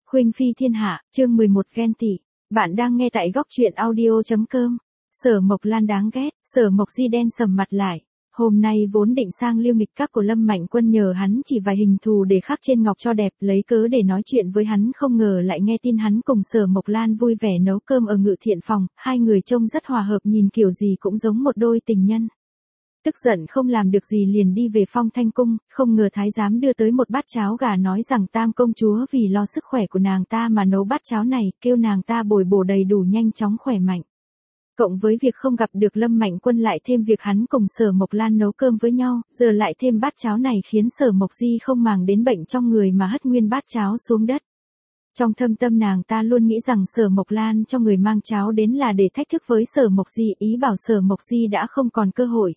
Khuynh Phi Thiên Hạ, chương 11 ghen tị. Bạn đang nghe tại góc truyện audio.com. Sở Mộc Lan đáng ghét, Sở Mộc Di đen sầm mặt lại. Hôm nay vốn định sang Liêu Nghịch Các của Lâm Mạnh Quân nhờ hắn chỉ vài hình thù để khắc trên ngọc cho đẹp, lấy cớ để nói chuyện với hắn, không ngờ lại nghe tin hắn cùng Sở Mộc Lan vui vẻ nấu cơm ở Ngự Thiện phòng, hai người trông rất hòa hợp, nhìn kiểu gì cũng giống một đôi tình nhân. Tức giận không làm được gì liền đi về Phong Thanh Cung, không ngờ thái giám đưa tới một bát cháo gà, nói rằng Tam công chúa vì lo sức khỏe của nàng ta mà nấu bát cháo này, kêu nàng ta bồi bổ đầy đủ nhanh chóng khỏe mạnh. Cộng với việc không gặp được Lâm Mạnh Quân, lại thêm việc hắn cùng Sở Mộc Lan nấu cơm với nhau, giờ lại thêm bát cháo này khiến Sở Mộc Di không màng đến bệnh trong người mà hất nguyên bát cháo xuống đất. Trong thâm tâm nàng ta luôn nghĩ rằng Sở Mộc Lan cho người mang cháo đến là để thách thức với Sở Mộc Di, ý bảo Sở Mộc Di đã không còn cơ hội.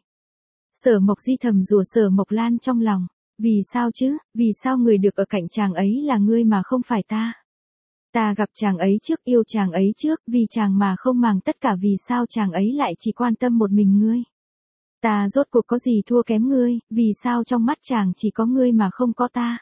Sở Mộc Di thầm rủa Sở Mộc Lan trong lòng, vì sao chứ, vì sao người được ở cạnh chàng ấy là ngươi mà không phải ta? Ta gặp chàng ấy trước, yêu chàng ấy trước, vì chàng mà không màng tất cả, vì sao chàng ấy lại chỉ quan tâm một mình ngươi? Ta rốt cuộc có gì thua kém ngươi, vì sao trong mắt chàng chỉ có ngươi mà không có ta?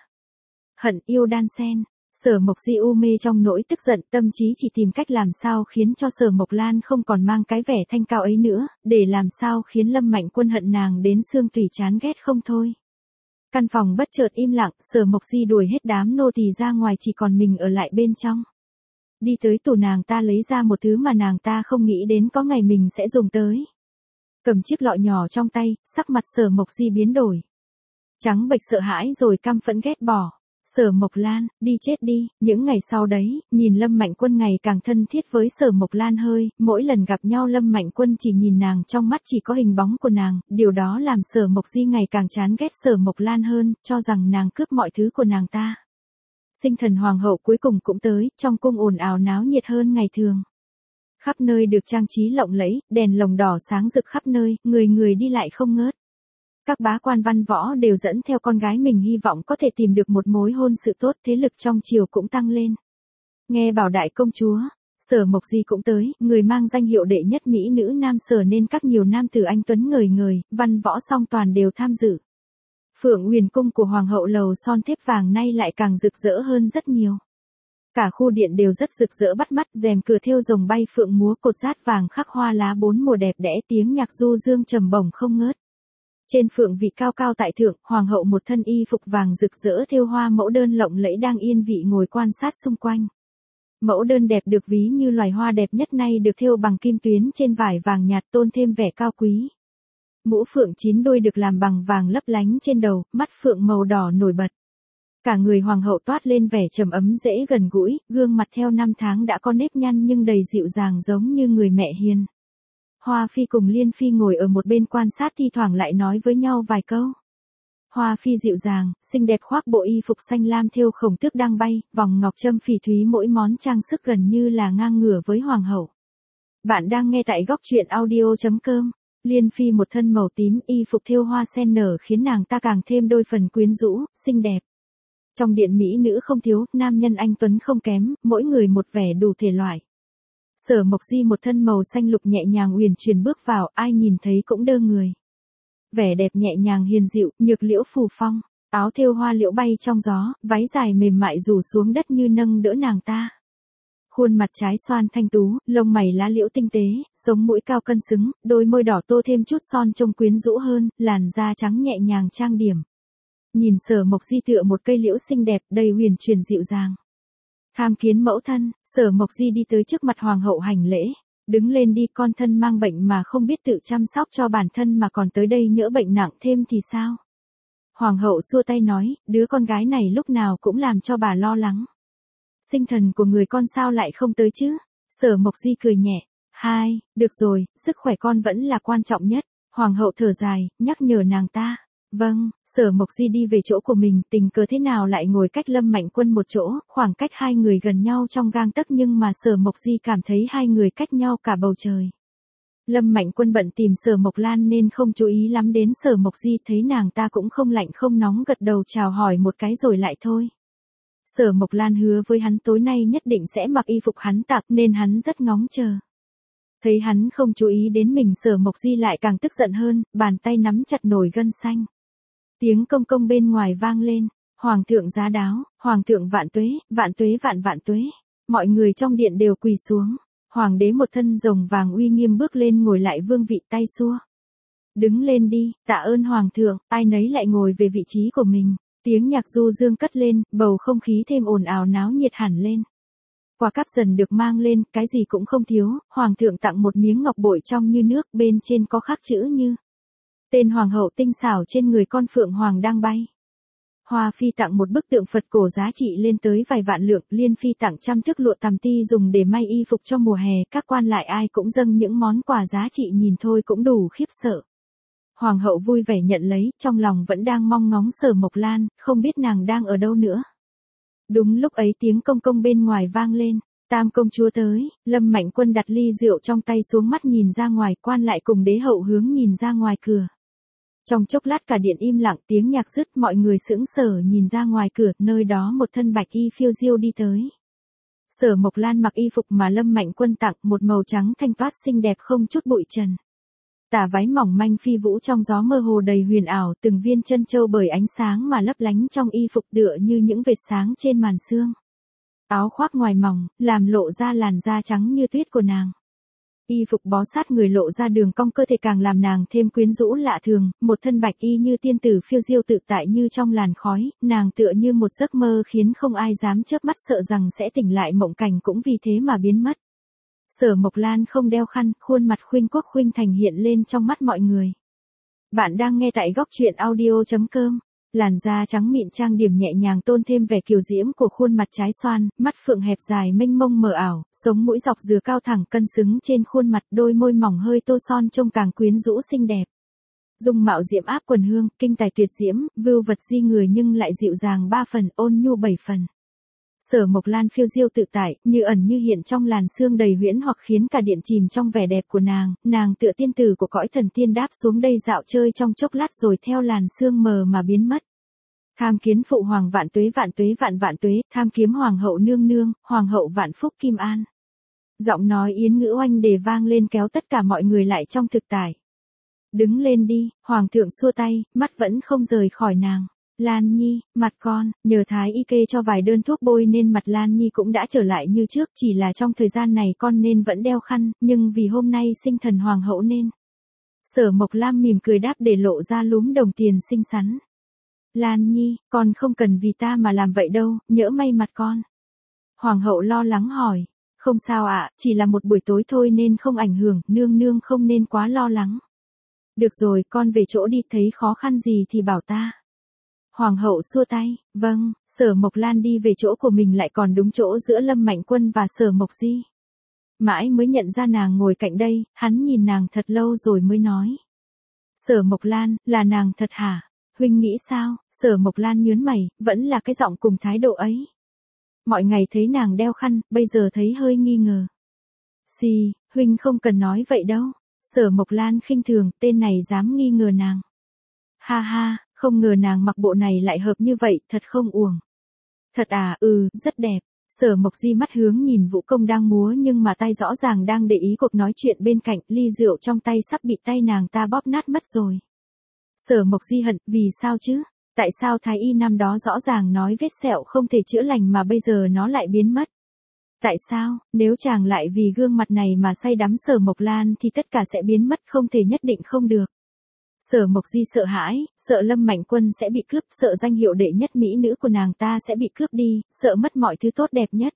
Hận yêu đan xen. Sở Mộc Di u mê trong nỗi tức giận, tâm trí chỉ tìm cách làm sao khiến cho Sở Mộc Lan không còn mang cái vẻ thanh cao ấy nữa, để làm sao khiến Lâm Mạnh Quân hận nàng đến xương tủy, chán ghét không thôi. Căn phòng bất chợt im lặng, Sở Mộc Di đuổi hết đám nô tỳ ra ngoài, chỉ còn mình ở lại bên trong. Đi tới tủ, nàng ta lấy ra một thứ mà nàng ta không nghĩ đến có ngày mình sẽ dùng tới. Cầm chiếc lọ nhỏ trong tay, sắc mặt Sở Mộc Di biến đổi. Trắng bệch sợ hãi rồi căm phẫn ghét bỏ. Sở Mộc Lan, đi chết đi. Những ngày sau đấy, nhìn Lâm Mạnh Quân ngày càng thân thiết với Sở Mộc Lan hơi, mỗi lần gặp nhau Lâm Mạnh Quân chỉ nhìn nàng, trong mắt chỉ có hình bóng của nàng, điều đó làm Sở Mộc Di ngày càng chán ghét Sở Mộc Lan hơn, cho rằng nàng cướp mọi thứ của nàng ta. Sinh thần hoàng hậu cuối cùng cũng tới, trong cung ồn ào náo nhiệt hơn ngày thường. Khắp nơi được trang trí lộng lẫy, đèn lồng đỏ sáng rực khắp nơi, người người đi lại không ngớt. Các bá quan văn võ đều dẫn theo con gái mình, hy vọng có thể tìm được một mối hôn sự tốt, thế lực trong triều cũng tăng lên. Nghe bảo đại công chúa, Sở Mộc Di cũng tới, người mang danh hiệu đệ nhất mỹ nữ Nam Sở nên các nhiều nam tử anh tuấn ngời ngời, văn võ song toàn đều tham dự. Phượng Huyền cung của hoàng hậu lầu son thép vàng nay lại càng rực rỡ hơn rất nhiều. Cả khu điện đều rất rực rỡ bắt mắt, rèm cửa thêu rồng bay phượng múa, cột dát vàng khắc hoa lá bốn mùa đẹp đẽ, tiếng nhạc du dương trầm bổng không ngớt. Trên phượng vị cao cao tại thượng, hoàng hậu một thân y phục vàng rực rỡ thêu hoa mẫu đơn lộng lẫy đang yên vị ngồi quan sát xung quanh. Mẫu đơn đẹp được ví như loài hoa đẹp nhất nay được thêu bằng kim tuyến trên vải vàng nhạt, tôn thêm vẻ cao quý. Mũ phượng 9 đuôi được làm bằng vàng lấp lánh trên đầu, mắt phượng màu đỏ nổi bật. Cả người hoàng hậu toát lên vẻ trầm ấm dễ gần gũi, gương mặt theo năm tháng đã có nếp nhăn nhưng đầy dịu dàng giống như người mẹ hiền. Hoa Phi cùng Liên Phi ngồi ở một bên quan sát, thi thoảng lại nói với nhau vài câu. Hoa Phi dịu dàng, xinh đẹp khoác bộ y phục xanh lam thêu khổng tước đang bay, vòng ngọc trâm phỉ thúy, mỗi món trang sức gần như là ngang ngửa với hoàng hậu. Bạn đang nghe tại góc truyện audio.com. Liên Phi một thân màu tím, y phục thêu hoa sen nở khiến nàng ta càng thêm đôi phần quyến rũ, xinh đẹp. Trong điện mỹ nữ không thiếu, nam nhân anh tuấn không kém, mỗi người một vẻ đủ thể loại. Sở Mộc Di một thân màu xanh lục nhẹ nhàng uyển chuyển bước vào, ai nhìn thấy cũng đơ người. Vẻ đẹp nhẹ nhàng hiền dịu, nhược liễu phù phong, áo thêu hoa liễu bay trong gió, váy dài mềm mại rủ xuống đất như nâng đỡ nàng ta. Khuôn mặt trái xoan thanh tú, lông mày lá liễu tinh tế, sống mũi cao cân xứng, đôi môi đỏ tô thêm chút son trông quyến rũ hơn, làn da trắng nhẹ nhàng trang điểm. Nhìn Sở Mộc Di tựa một cây liễu xinh đẹp, đầy huyền truyền dịu dàng. Tham kiến mẫu thân, Sở Mộc Di đi tới trước mặt hoàng hậu hành lễ. Đứng lên đi, con thân mang bệnh mà không biết tự chăm sóc cho bản thân mà còn tới đây nhỡ bệnh nặng thêm thì sao? Hoàng hậu xua tay nói, đứa con gái này lúc nào cũng làm cho bà lo lắng. Sinh thần của người con sao lại không tới chứ? Sở Mộc Di cười nhẹ. Được rồi, sức khỏe con vẫn là quan trọng nhất. Hoàng hậu thở dài, nhắc nhở nàng ta. Vâng, Sở Mộc Di đi về chỗ của mình, tình cờ thế nào lại ngồi cách Lâm Mạnh Quân một chỗ, khoảng cách hai người gần nhau trong gang tấc, nhưng mà Sở Mộc Di cảm thấy hai người cách nhau cả bầu trời. Lâm Mạnh Quân bận tìm Sở Mộc Lan nên không chú ý lắm đến Sở Mộc Di, thấy nàng ta cũng không lạnh không nóng, gật đầu chào hỏi một cái rồi lại thôi. Sở Mộc Lan hứa với hắn tối nay nhất định sẽ mặc y phục hắn tặng nên hắn rất ngóng chờ. Thấy hắn không chú ý đến mình, Sở Mộc Di lại càng tức giận hơn, bàn tay nắm chặt nồi gân xanh. Tiếng công công bên ngoài vang lên, Hoàng thượng giá đáo, hoàng thượng vạn tuế vạn vạn tuế. Mọi người trong điện đều quỳ xuống. Hoàng đế một thân rồng vàng uy nghiêm bước lên ngồi lại vương vị tay xua. Đứng lên đi, tạ ơn hoàng thượng, ai nấy lại ngồi về vị trí của mình. Tiếng nhạc du dương cất lên, bầu không khí thêm ồn ào náo nhiệt hẳn lên. Quả cáp dần được mang lên, cái gì cũng không thiếu, hoàng thượng tặng một miếng ngọc bội trong như nước, bên trên có khắc chữ như tên hoàng hậu tinh xảo trên người con phượng hoàng đang bay. Hoa phi tặng một bức tượng Phật cổ giá trị lên tới vài vạn lượng, Liên phi tặng 100 thước lụa tằm ti dùng để may y phục cho mùa hè, các quan lại ai cũng dâng những món quà giá trị nhìn thôi cũng đủ khiếp sợ. Hoàng hậu vui vẻ nhận lấy, trong lòng vẫn đang mong ngóng Sở Mộc Lan, không biết nàng đang ở đâu nữa. Đúng lúc ấy tiếng công công bên ngoài vang lên, Tam công chúa tới. Lâm Mạnh Quân đặt ly rượu trong tay xuống, mắt nhìn ra ngoài, quan lại cùng đế hậu hướng nhìn ra ngoài cửa. Trong chốc lát cả điện im lặng, tiếng nhạc dứt, mọi người sững sờ nhìn ra ngoài cửa, nơi đó một thân bạch y phiêu diêu đi tới. Sở Mộc Lan mặc y phục mà Lâm Mạnh Quân tặng, một màu trắng thanh toát xinh đẹp không chút bụi trần. Tà váy mỏng manh phi vũ trong gió mơ hồ đầy huyền ảo, từng viên chân châu bởi ánh sáng mà lấp lánh trong y phục tựa như những vệt sáng trên màn sương. Áo khoác ngoài mỏng, làm lộ ra làn da trắng như tuyết của nàng. Y phục bó sát người lộ ra đường cong cơ thể càng làm nàng thêm quyến rũ lạ thường, một thân bạch y như tiên tử phiêu diêu tự tại như trong làn khói, nàng tựa như một giấc mơ khiến không ai dám chớp mắt, sợ rằng sẽ tỉnh lại mộng cảnh cũng vì thế mà biến mất. Sở Mộc Lan không đeo khăn, khuôn mặt khuynh quốc khuynh thành hiện lên trong mắt mọi người. Bạn đang nghe tại góc truyện audio.com. Làn da trắng mịn trang điểm nhẹ nhàng tôn thêm vẻ kiều diễm của khuôn mặt trái xoan, mắt phượng hẹp dài mênh mông mờ ảo, sống mũi dọc dừa cao thẳng cân xứng trên khuôn mặt, đôi môi mỏng hơi tô son trông càng quyến rũ xinh đẹp. Dung mạo diễm áp quần hương, kinh tài tuyệt diễm, vưu vật di người nhưng lại dịu dàng 3 phần, ôn nhu 7 phần. Sở Mộc Lan phiêu diêu tự tại, như ẩn như hiện trong làn sương đầy huyễn hoặc khiến cả điện chìm trong vẻ đẹp của nàng tựa tiên tử của cõi thần tiên đáp xuống đây dạo chơi trong chốc lát rồi theo làn sương mờ mà biến mất. Tham kiến phụ hoàng vạn tuế vạn vạn tuế, tham kiếm hoàng hậu nương nương, hoàng hậu vạn phúc kim an. Giọng nói yến ngữ oanh đề vang lên kéo tất cả mọi người lại trong thực tại. Đứng lên đi, hoàng thượng xua tay, mắt vẫn không rời khỏi nàng. Lan Nhi, mặt con, nhờ thái y kê cho vài đơn thuốc bôi nên mặt Lan Nhi cũng đã trở lại như trước, chỉ là trong thời gian này con nên vẫn đeo khăn, nhưng vì hôm nay sinh thần hoàng hậu nên. Sở Mộc Lam mỉm cười đáp để lộ ra lúm đồng tiền xinh xắn. Lan Nhi, con không cần vì ta mà làm vậy đâu, nhỡ may mặt con. Hoàng hậu lo lắng hỏi, không sao ạ, chỉ là một buổi tối thôi nên không ảnh hưởng, nương nương không nên quá lo lắng. Được rồi, con về chỗ đi, thấy khó khăn gì thì bảo ta. Hoàng hậu xua tay, vâng. Sở Mộc Lan đi về chỗ của mình lại còn đúng chỗ giữa Lâm Mạnh Quân và Sở Mộc Di. Mãi mới nhận ra nàng ngồi cạnh đây, hắn nhìn nàng thật lâu rồi mới nói. Sở Mộc Lan, là nàng thật hả? Huynh nghĩ sao? Sở Mộc Lan nhớn mày, vẫn là cái giọng cùng thái độ ấy. Mọi ngày thấy nàng đeo khăn, bây giờ thấy hơi nghi ngờ. Xì, huynh không cần nói vậy đâu. Sở Mộc Lan khinh thường, tên này dám nghi ngờ nàng. Ha ha, không ngờ nàng mặc bộ này lại hợp như vậy, thật không uổng. Thật à, rất đẹp. Sở Mộc Di mắt hướng nhìn Vũ Công đang múa nhưng mà tay rõ ràng đang để ý cuộc nói chuyện bên cạnh, ly rượu trong tay sắp bị tay nàng ta bóp nát mất rồi. Sở Mộc Di hận, vì sao chứ? Tại sao thái y năm đó rõ ràng nói vết sẹo không thể chữa lành mà bây giờ nó lại biến mất? Tại sao, nếu chàng lại vì gương mặt này mà say đắm Sở Mộc Lan thì tất cả sẽ biến mất, không thể nhất định không được. Sở Mộc Di sợ hãi, sợ Lâm Mạnh Quân sẽ bị cướp, sợ danh hiệu đệ nhất mỹ nữ của nàng ta sẽ bị cướp đi, sợ mất mọi thứ tốt đẹp nhất.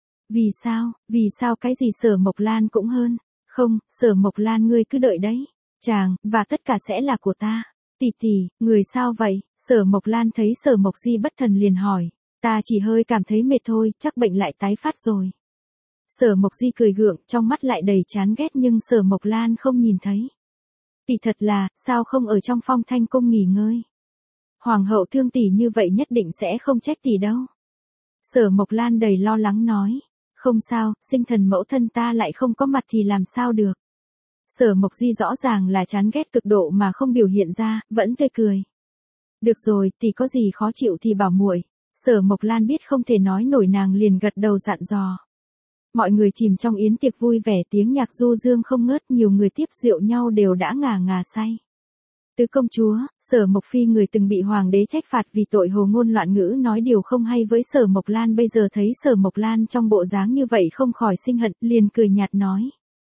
Vì sao cái gì Sở Mộc Lan cũng hơn? Không, Sở Mộc Lan ngươi cứ đợi đấy. Chàng, và tất cả sẽ là của ta. Tỷ, người sao vậy? Sở Mộc Lan thấy Sở Mộc Di bất thần liền hỏi. Ta chỉ hơi cảm thấy mệt thôi, chắc bệnh lại tái phát rồi. Sở Mộc Di cười gượng, trong mắt lại đầy chán ghét nhưng Sở Mộc Lan không nhìn thấy. Tỷ thật là, sao không ở trong Phong Thanh cung nghỉ ngơi? Hoàng hậu thương tỷ như vậy nhất định sẽ không trách tỷ đâu. Sở Mộc Lan đầy lo lắng nói. Không sao, sinh thần mẫu thân ta lại không có mặt thì làm sao được. Sở Mộc Di rõ ràng là chán ghét cực độ mà không biểu hiện ra, vẫn tươi cười. Được rồi, tỷ có gì khó chịu thì bảo muội. Sở Mộc Lan biết không thể nói nổi nàng liền gật đầu dặn dò. Mọi người chìm trong yến tiệc vui vẻ, tiếng nhạc du dương không ngớt, nhiều người tiếp rượu nhau đều đã ngà ngà say. Tứ công chúa, Sở Mộc Phi người từng bị hoàng đế trách phạt vì tội hồ ngôn loạn ngữ nói điều không hay với Sở Mộc Lan, bây giờ thấy Sở Mộc Lan trong bộ dáng như vậy không khỏi sinh hận, liền cười nhạt nói.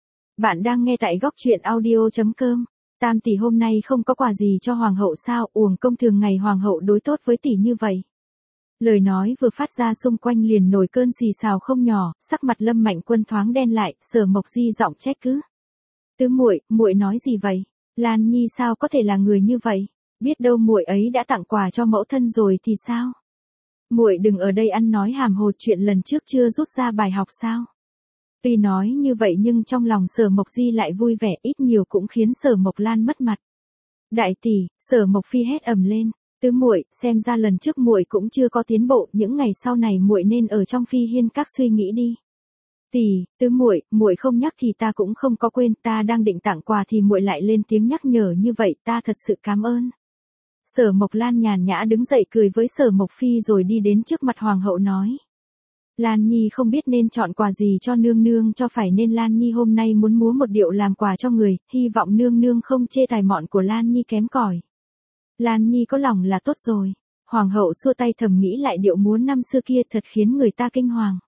Bạn đang nghe tại góc truyện audio.com. Tam tỷ hôm nay không có quà gì cho hoàng hậu sao, uổng công thường ngày hoàng hậu đối tốt với tỷ như vậy. Lời nói vừa phát ra xung quanh liền nổi cơn xì xào không nhỏ, sắc mặt Lâm Mạnh Quân thoáng đen lại, Sở Mộc Di giọng trách cứ. Tứ muội, muội nói gì vậy? Lan Nhi sao có thể là người như vậy? Biết đâu muội ấy đã tặng quà cho mẫu thân rồi thì sao? Muội đừng ở đây ăn nói hàm hồ, chuyện lần trước chưa rút ra bài học sao? Tuy nói như vậy nhưng trong lòng Sở Mộc Di lại vui vẻ, ít nhiều cũng khiến Sở Mộc Lan mất mặt. Đại tỷ, Sở Mộc Phi hét ầm lên, tứ muội, xem ra lần trước muội cũng chưa có tiến bộ, những ngày sau này muội nên ở trong Phi Hiên các suy nghĩ đi. Tỷ, tứ muội, muội không nhắc thì ta cũng không có quên, ta đang định tặng quà thì muội lại lên tiếng nhắc nhở như vậy, ta thật sự cảm ơn. Sở Mộc Lan nhàn nhã đứng dậy cười với Sở Mộc Phi rồi đi đến trước mặt hoàng hậu nói. Lan Nhi không biết nên chọn quà gì cho nương nương cho phải, nên Lan Nhi hôm nay muốn múa một điệu làm quà cho người, hy vọng nương nương không chê tài mọn của Lan Nhi kém cỏi. Lan Nhi có lòng là tốt rồi. Hoàng hậu xua tay thầm nghĩ lại điệu múa năm xưa kia thật khiến người ta kinh hoàng.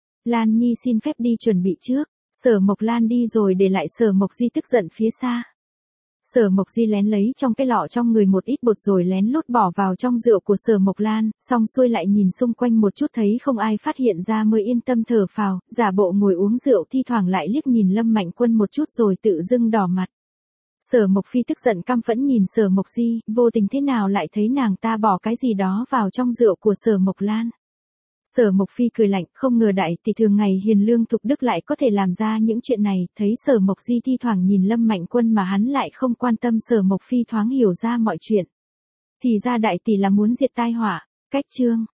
Lan Nhi xin phép đi chuẩn bị trước. Sở Mộc Lan đi rồi để lại Sở Mộc Di tức giận phía xa. Sở Mộc Di lén lấy trong cái lọ trong người một ít bột rồi lén lút bỏ vào trong rượu của Sở Mộc Lan, xong xuôi lại nhìn xung quanh một chút thấy không ai phát hiện ra mới yên tâm thở phào, giả bộ ngồi uống rượu, thi thoảng lại liếc nhìn Lâm Mạnh Quân một chút rồi tự dưng đỏ mặt. Sở Mộc Phi tức giận căm phẫn nhìn Sở Mộc Di, vô tình thế nào lại thấy nàng ta bỏ cái gì đó vào trong rượu của Sở Mộc Lan. Sở Mộc Phi cười lạnh, không ngờ đại tỷ thường ngày hiền lương thục đức lại có thể làm ra những chuyện này, thấy Sở Mộc Di thi thoảng nhìn Lâm Mạnh Quân mà hắn lại không quan tâm, Sở Mộc Phi thoáng hiểu ra mọi chuyện. Thì ra đại tỷ là muốn diệt tai họa. Cách chương